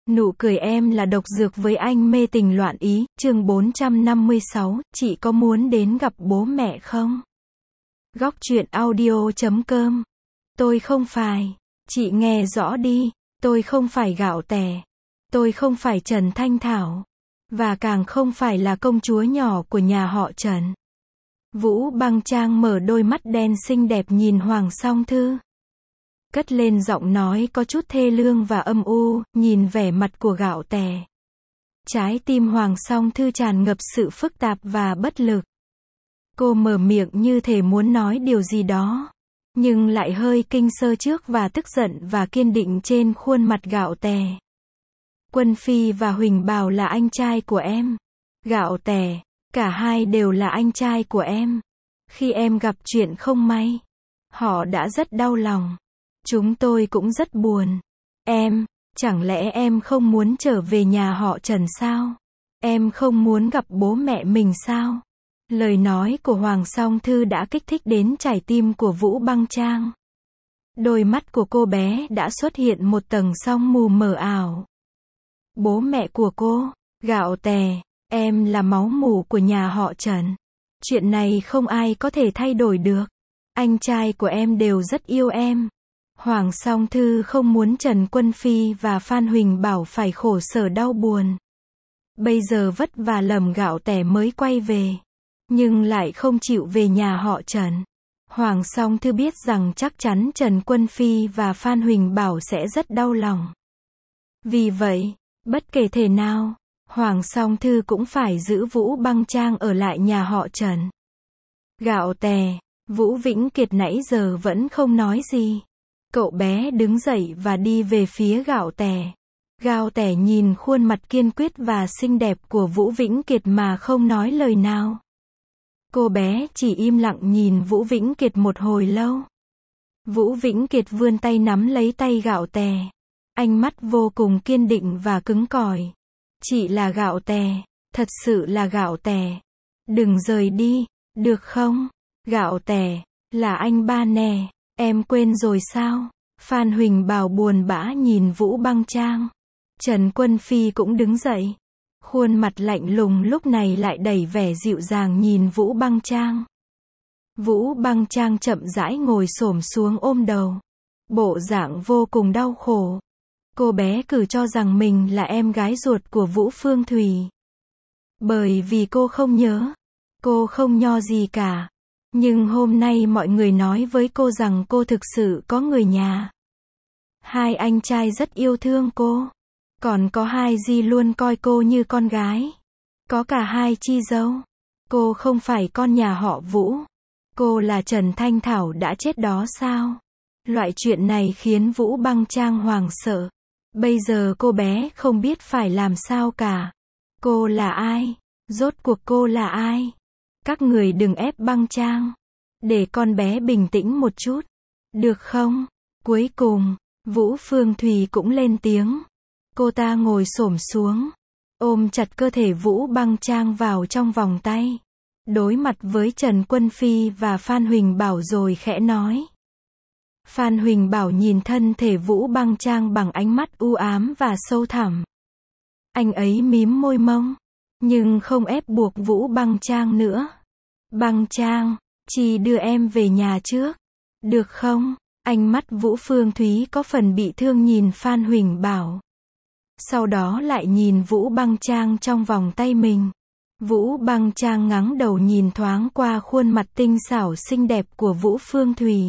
Nụ cười em là độc dược với anh mê tình loạn ý, chương 456, chị có muốn đến gặp bố mẹ không? Góc truyện audio.com. Tôi không phải. Chị nghe rõ đi. Tôi không phải Gạo Tẻ. Tôi không phải Trần Thanh Thảo. Và càng không phải là công chúa nhỏ của nhà họ Trần. Vũ Băng Trang mở đôi mắt đen xinh đẹp nhìn Hoàng Song Thư. Cất lên giọng nói có chút thê lương và âm u, nhìn vẻ mặt của Gạo Tẻ. Trái tim Hoàng Song Thư tràn ngập sự phức tạp và bất lực. Cô mở miệng như thể muốn nói điều gì đó, nhưng lại hơi kinh sơ trước và tức giận và kiên định trên khuôn mặt Gạo Tẻ. Quân Phi và Huỳnh Bảo là anh trai của em. Gạo Tẻ, cả hai đều là anh trai của em. Khi em gặp chuyện không may, họ đã rất đau lòng. Chúng tôi cũng rất buồn. Em, chẳng lẽ em không muốn trở về nhà họ Trần sao? Em không muốn gặp bố mẹ mình sao? Lời nói của Hoàng Song Thư đã kích thích đến trái tim của Vũ Băng Trang. Đôi mắt của cô bé đã xuất hiện một tầng sương mù mờ ảo. Bố mẹ của cô, Gạo Tẻ, em là máu mủ của nhà họ Trần. Chuyện này không ai có thể thay đổi được. Anh trai của em đều rất yêu em. Hoàng Song Thư không muốn Trần Quân Phi và Phan Huỳnh Bảo phải khổ sở đau buồn. Bây giờ vất vả lầm Gạo Tẻ mới quay về, nhưng lại không chịu về nhà họ Trần. Hoàng Song Thư biết rằng chắc chắn Trần Quân Phi và Phan Huỳnh Bảo sẽ rất đau lòng. Vì vậy, bất kể thế nào, Hoàng Song Thư cũng phải giữ Vũ Băng Trang ở lại nhà họ Trần. Gạo Tẻ, Vũ Vĩnh Kiệt nãy giờ vẫn không nói gì. Cậu bé đứng dậy và đi về phía Gạo Tẻ. Gạo Tẻ nhìn khuôn mặt kiên quyết và xinh đẹp của Vũ Vĩnh Kiệt mà không nói lời nào. Cô bé chỉ im lặng nhìn Vũ Vĩnh Kiệt một hồi lâu. Vũ Vĩnh Kiệt vươn tay nắm lấy tay Gạo Tẻ. Ánh mắt vô cùng kiên định và cứng cỏi. Chị là Gạo Tẻ, thật sự là Gạo Tẻ. Đừng rời đi, được không? Gạo Tẻ, là anh ba nè. Em quên rồi sao? Phan Huỳnh Bảo buồn bã nhìn Vũ Băng Trang. Trần Quân Phi cũng đứng dậy. Khuôn mặt lạnh lùng lúc này lại đầy vẻ dịu dàng nhìn Vũ Băng Trang. Vũ Băng Trang chậm rãi ngồi xổm xuống ôm đầu. Bộ dạng vô cùng đau khổ. Cô bé cứ cho rằng mình là em gái ruột của Vũ Phương Thùy. Bởi vì cô không nhớ. Cô không nho gì cả. Nhưng hôm nay mọi người nói với cô rằng cô thực sự có người nhà. Hai anh trai rất yêu thương cô. Còn có hai dì luôn coi cô như con gái. Có cả hai chị dâu. Cô không phải con nhà họ Vũ. Cô là Trần Thanh Thảo đã chết đó sao? Loại chuyện này khiến Vũ Băng Trang hoảng sợ. Bây giờ cô bé không biết phải làm sao cả. Cô là ai? Rốt cuộc cô là ai? Các người đừng ép Băng Trang. Để con bé bình tĩnh một chút. Được không? Cuối cùng, Vũ Phương Thùy cũng lên tiếng. Cô ta ngồi xổm xuống, ôm chặt cơ thể Vũ Băng Trang vào trong vòng tay. Đối mặt với Trần Quân Phi và Phan Huỳnh Bảo rồi khẽ nói. Phan Huỳnh Bảo nhìn thân thể Vũ Băng Trang bằng ánh mắt u ám và sâu thẳm. Anh ấy mím môi mông, nhưng không ép buộc Vũ Băng Trang nữa. Băng Trang, chị đưa em về nhà trước. Được không? Ánh mắt Vũ Phương Thúy có phần bị thương nhìn Phan Huỳnh Bảo. Sau đó lại nhìn Vũ Băng Trang trong vòng tay mình. Vũ Băng Trang ngẩng đầu nhìn thoáng qua khuôn mặt tinh xảo xinh đẹp của Vũ Phương Thùy.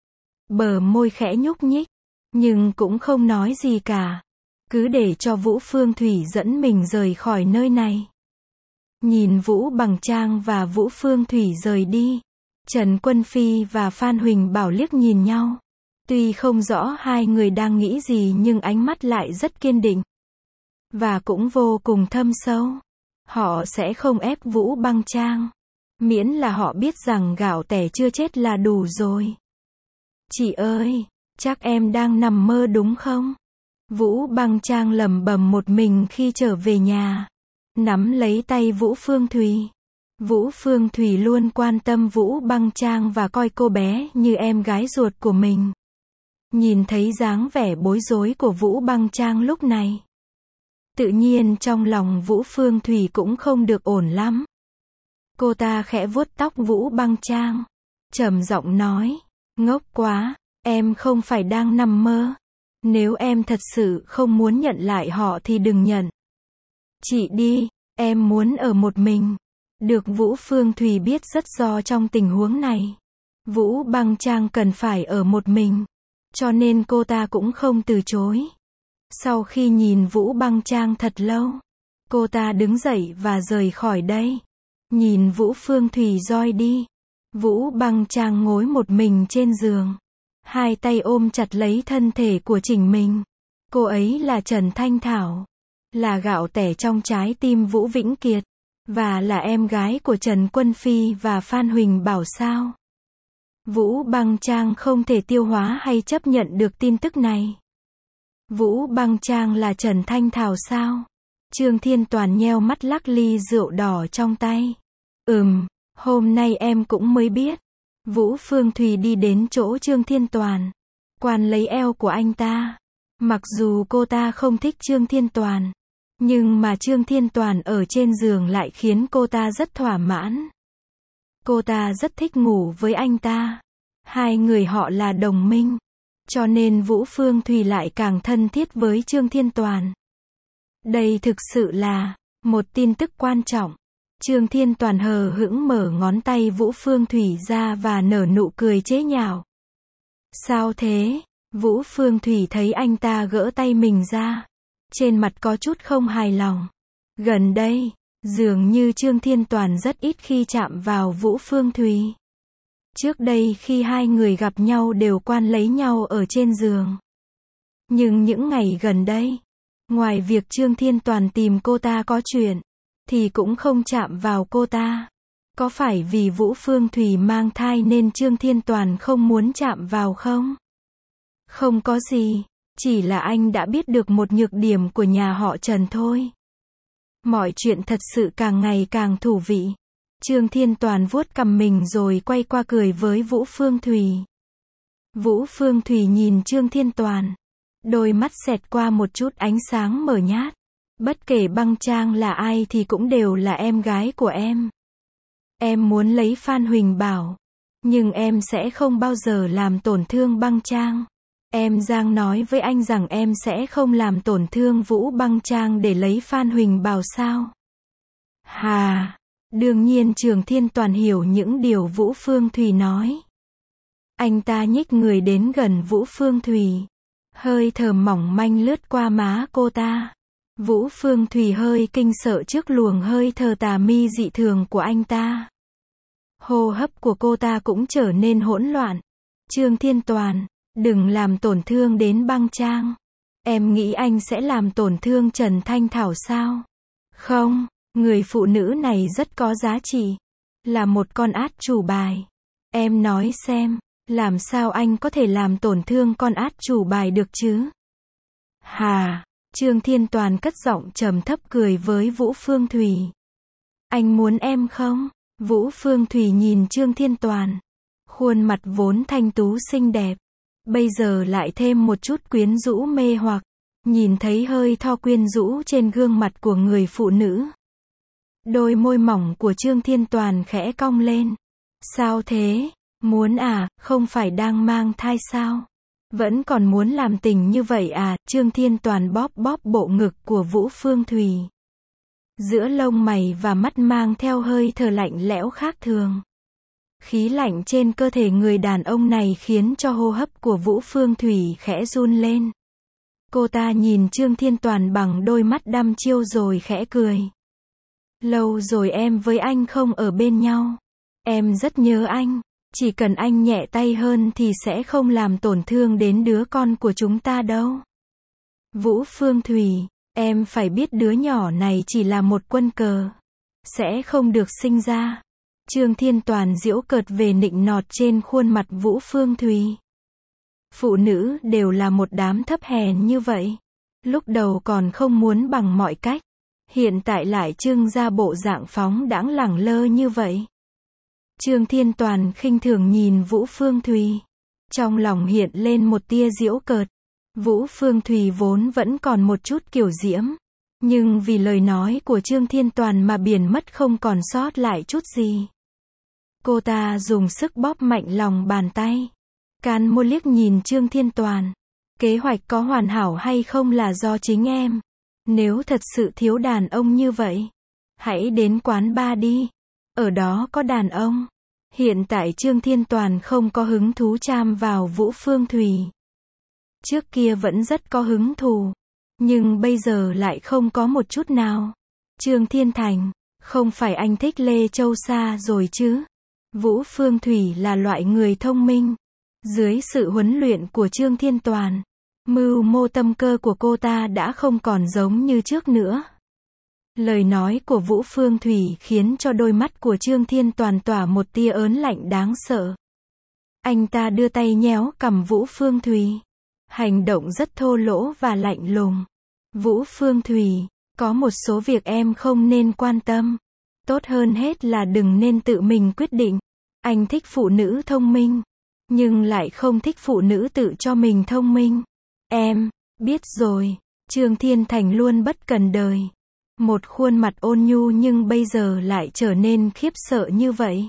Bờ môi khẽ nhúc nhích, nhưng cũng không nói gì cả. Cứ để cho Vũ Phương Thùy dẫn mình rời khỏi nơi này. Nhìn Vũ Băng Trang và Vũ Phương Thùy rời đi, Trần Quân Phi và Phan Huỳnh Bảo liếc nhìn nhau. Tuy không rõ hai người đang nghĩ gì nhưng ánh mắt lại rất kiên định. Và cũng vô cùng thâm sâu. Họ sẽ không ép Vũ Băng Trang. Miễn là họ biết rằng Gạo Tẻ chưa chết là đủ rồi. Chị ơi, chắc em đang nằm mơ đúng không? Vũ Băng Trang lẩm bẩm một mình khi trở về nhà. Nắm lấy tay Vũ Phương Thùy. Vũ Phương Thùy luôn quan tâm Vũ Băng Trang và coi cô bé như em gái ruột của mình. Nhìn thấy dáng vẻ bối rối của Vũ Băng Trang lúc này, Tự nhiên trong lòng Vũ Phương Thùy cũng không được ổn lắm. Cô ta khẽ vuốt tóc Vũ Băng Trang, trầm giọng nói, ngốc quá, em không phải đang nằm mơ. Nếu em thật sự không muốn nhận lại họ thì đừng nhận. Chị đi, em muốn ở một mình. Được Vũ Phương Thùy biết rất rõ trong tình huống này, Vũ Băng Trang cần phải ở một mình, cho nên cô ta cũng không từ chối. Sau khi nhìn Vũ Băng Trang thật lâu, cô ta đứng dậy và rời khỏi đây. Nhìn Vũ Phương Thùy roi đi, Vũ Băng Trang ngồi một mình trên giường, hai tay ôm chặt lấy thân thể của chính mình. Cô ấy là Trần Thanh Thảo, là gạo tẻ trong trái tim Vũ Vĩnh Kiệt, và là em gái của Trần Quân Phi và Phan Huỳnh Bảo sao? Vũ Băng Trang không thể tiêu hóa hay chấp nhận được tin tức này. Vũ Băng Trang là Trần Thanh Thảo sao? Trương Thiên Toàn nheo mắt lắc ly rượu đỏ trong tay. Hôm nay em cũng mới biết. Vũ Phương Thùy đi đến chỗ Trương Thiên Toàn, quàng lấy eo của anh ta. Mặc dù cô ta không thích Trương Thiên Toàn, nhưng mà Trương Thiên Toàn ở trên giường lại khiến cô ta rất thỏa mãn. Cô ta rất thích ngủ với anh ta. Hai người họ là đồng minh, cho nên Vũ Phương Thùy lại càng thân thiết với Trương Thiên Toàn. Đây thực sự là một tin tức quan trọng. Trương Thiên Toàn hờ hững mở ngón tay Vũ Phương Thùy ra và nở nụ cười chế nhạo. Sao thế? Vũ Phương Thùy thấy anh ta gỡ tay mình ra, trên mặt có chút không hài lòng. Gần đây, dường như Trương Thiên Toàn rất ít khi chạm vào Vũ Phương Thùy. Trước đây khi hai người gặp nhau đều quan lấy nhau ở trên giường. Nhưng những ngày gần đây, ngoài việc Trương Thiên Toàn tìm cô ta có chuyện, thì cũng không chạm vào cô ta. Có phải vì Vũ Phương Thùy mang thai nên Trương Thiên Toàn không muốn chạm vào không? Không có gì, chỉ là anh đã biết được một nhược điểm của nhà họ Trần thôi. Mọi chuyện thật sự càng ngày càng thú vị. Trương Thiên Toàn vuốt cằm mình rồi quay qua cười với Vũ Phương Thùy. Vũ Phương Thùy nhìn Trương Thiên Toàn, đôi mắt xẹt qua một chút ánh sáng mờ nhát. Bất kể Băng Trang là ai thì cũng đều là em gái của em. Em muốn lấy Phan Huỳnh Bảo, nhưng em sẽ không bao giờ làm tổn thương Băng Trang. Em Giang nói với anh rằng em sẽ không làm tổn thương Vũ Băng Trang để lấy Phan Huỳnh Bảo sao? Hà, đương nhiên Trương Thiên Toàn hiểu những điều Vũ Phương Thùy nói. Anh ta nhích người đến gần Vũ Phương Thùy, hơi thở mỏng manh lướt qua má cô ta. Vũ Phương Thùy hơi kinh sợ trước luồng hơi thở tà mi dị thường của anh ta. Hô hấp của cô ta cũng trở nên hỗn loạn. Trương Thiên Toàn, đừng làm tổn thương đến Băng Trang. Em nghĩ anh sẽ làm tổn thương Trần Thanh Thảo sao? Không, người phụ nữ này rất có giá trị, là một con át chủ bài. Em nói xem, làm sao anh có thể làm tổn thương con át chủ bài được chứ? Hà, Trương Thiên Toàn cất giọng trầm thấp cười với Vũ Phương Thùy. Anh muốn em không? Vũ Phương Thùy nhìn Trương Thiên Toàn, khuôn mặt vốn thanh tú xinh đẹp, bây giờ lại thêm một chút quyến rũ mê hoặc. Nhìn thấy hơi thо quyến rũ trên gương mặt của người phụ nữ, đôi môi mỏng của Trương Thiên Toàn khẽ cong lên. Sao thế? Muốn à, không phải đang mang thai sao? Vẫn còn muốn làm tình như vậy à? Trương Thiên Toàn bóp bóp bộ ngực của Vũ Phương Thùy. Giữa lông mày và mắt mang theo hơi thở lạnh lẽo khác thường. Khí lạnh trên cơ thể người đàn ông này khiến cho hô hấp của Vũ Phương Thùy khẽ run lên. Cô ta nhìn Trương Thiên Toàn bằng đôi mắt đăm chiêu rồi khẽ cười. Lâu rồi em với anh không ở bên nhau. Em rất nhớ anh. Chỉ cần anh nhẹ tay hơn thì sẽ không làm tổn thương đến đứa con của chúng ta đâu. Vũ Phương Thùy, em phải biết đứa nhỏ này chỉ là một quân cờ, sẽ không được sinh ra. Trương Thiên Toàn giễu cợt về nịnh nọt trên khuôn mặt Vũ Phương Thùy. Phụ nữ đều là một đám thấp hèn như vậy. Lúc đầu còn không muốn bằng mọi cách, hiện tại lại trưng ra bộ dạng phóng đãng lẳng lơ như vậy. Trương Thiên Toàn khinh thường nhìn Vũ Phương Thùy, trong lòng hiện lên một tia giễu cợt. Vũ Phương Thùy vốn vẫn còn một chút kiều diễm, Nhưng vì lời nói của Trương Thiên Toàn mà biển mất không còn sót lại chút gì. Cô ta dùng sức bóp mạnh lòng bàn tay. Can Mô liếc nhìn Trương Thiên Toàn. Kế hoạch có hoàn hảo hay không là do chính em. Nếu thật sự thiếu đàn ông như vậy, hãy đến quán bar đi. Ở đó có đàn ông. Hiện tại Trương Thiên Toàn không có hứng thú chạm vào Vũ Phương Thùy. Trước kia vẫn rất có hứng thú. Nhưng bây giờ lại không có một chút nào. Trương Thiên Thành, không phải anh thích Lê Châu Sa rồi chứ? Vũ Phương Thùy là loại người thông minh. Dưới sự huấn luyện của Trương Thiên Toàn, mưu mô tâm cơ của cô ta đã không còn giống như trước nữa. Lời nói của Vũ Phương Thùy khiến cho đôi mắt của Trương Thiên Toàn tỏa một tia ớn lạnh đáng sợ. Anh ta đưa tay nhéo cằm Vũ Phương Thùy. Hành động rất thô lỗ và lạnh lùng. Vũ Phương Thùy, có một số việc em không nên quan tâm. Tốt hơn hết là đừng nên tự mình quyết định. Anh thích phụ nữ thông minh, nhưng lại không thích phụ nữ tự cho mình thông minh. Em, biết rồi. Trương Thiên Thành luôn bất cần đời. Một khuôn mặt ôn nhu nhưng bây giờ lại trở nên khiếp sợ như vậy.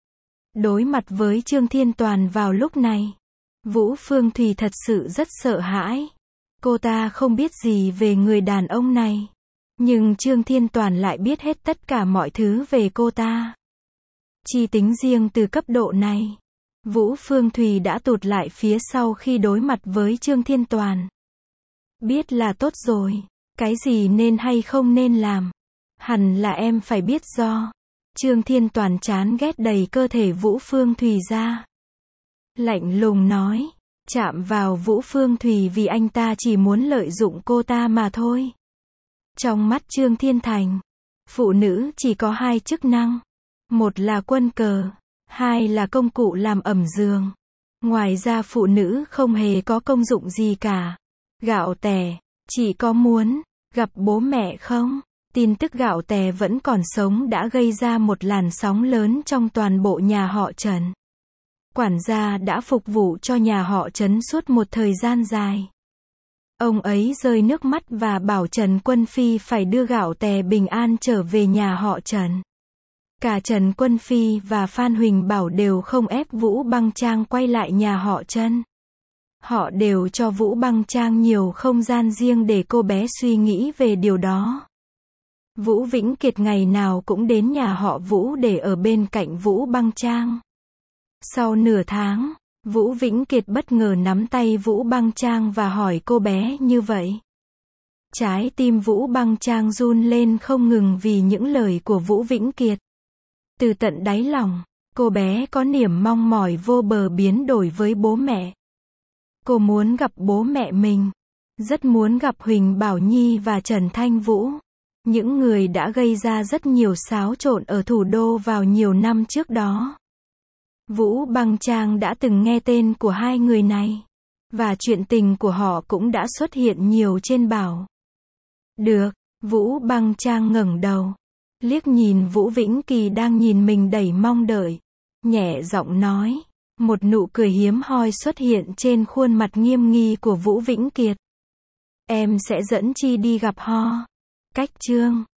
Đối mặt với Trương Thiên Toàn vào lúc này, Vũ Phương Thùy thật sự rất sợ hãi. Cô ta không biết gì về người đàn ông này. Nhưng Trương Thiên Toàn lại biết hết tất cả mọi thứ về cô ta. Chỉ tính riêng từ cấp độ này, Vũ Phương Thùy đã tụt lại phía sau khi đối mặt với Trương Thiên Toàn. Biết là tốt rồi. Cái gì nên hay không nên làm, hẳn là em phải biết do. Trương Thiên Toàn chán ghét đầy cơ thể Vũ Phương Thùy ra. Lạnh lùng nói, chạm vào Vũ Phương Thùy vì anh ta chỉ muốn lợi dụng cô ta mà thôi. Trong mắt Trương Thiên Thành, phụ nữ chỉ có hai chức năng. Một là quân cờ, hai là công cụ làm ẩm giường. Ngoài ra phụ nữ không hề có công dụng gì cả. Gạo tẻ, chỉ có muốn gặp bố mẹ không? Tin tức Gạo Tẻ vẫn còn sống đã gây ra một làn sóng lớn trong toàn bộ nhà họ Trần. Quản gia đã phục vụ cho nhà họ Trần suốt một thời gian dài. Ông ấy rơi nước mắt và bảo Trần Quân Phi phải đưa Gạo Tẻ bình an trở về nhà họ Trần. Cả Trần Quân Phi và Phan Huỳnh Bảo đều không ép Vũ Băng Trang quay lại nhà họ Trần. Họ đều cho Vũ Băng Trang nhiều không gian riêng để cô bé suy nghĩ về điều đó. Vũ Vĩnh Kiệt ngày nào cũng đến nhà họ Vũ để ở bên cạnh Vũ Băng Trang. Sau nửa tháng, Vũ Vĩnh Kiệt bất ngờ nắm tay Vũ Băng Trang và hỏi cô bé như vậy. Trái tim Vũ Băng Trang run lên không ngừng vì những lời của Vũ Vĩnh Kiệt. Từ tận đáy lòng, cô bé có niềm mong mỏi vô bờ biến đổi với bố mẹ. Cô muốn gặp bố mẹ mình. Rất muốn gặp Huỳnh Bảo Nhi và Trần Thanh Vũ. Những người đã gây ra rất nhiều xáo trộn ở thủ đô vào nhiều năm trước đó. Vũ Băng Trang đã từng nghe tên của hai người này. Và chuyện tình của họ cũng đã xuất hiện nhiều trên báo. Được, Vũ Băng Trang ngẩng đầu. Liếc nhìn Vũ Vĩnh Kỳ đang nhìn mình đầy mong đợi. Nhẹ giọng nói. Một nụ cười hiếm hoi xuất hiện trên khuôn mặt nghiêm nghị của Vũ Vĩnh Kiệt. Em sẽ dẫn Chi đi gặp Ho. Cách Trương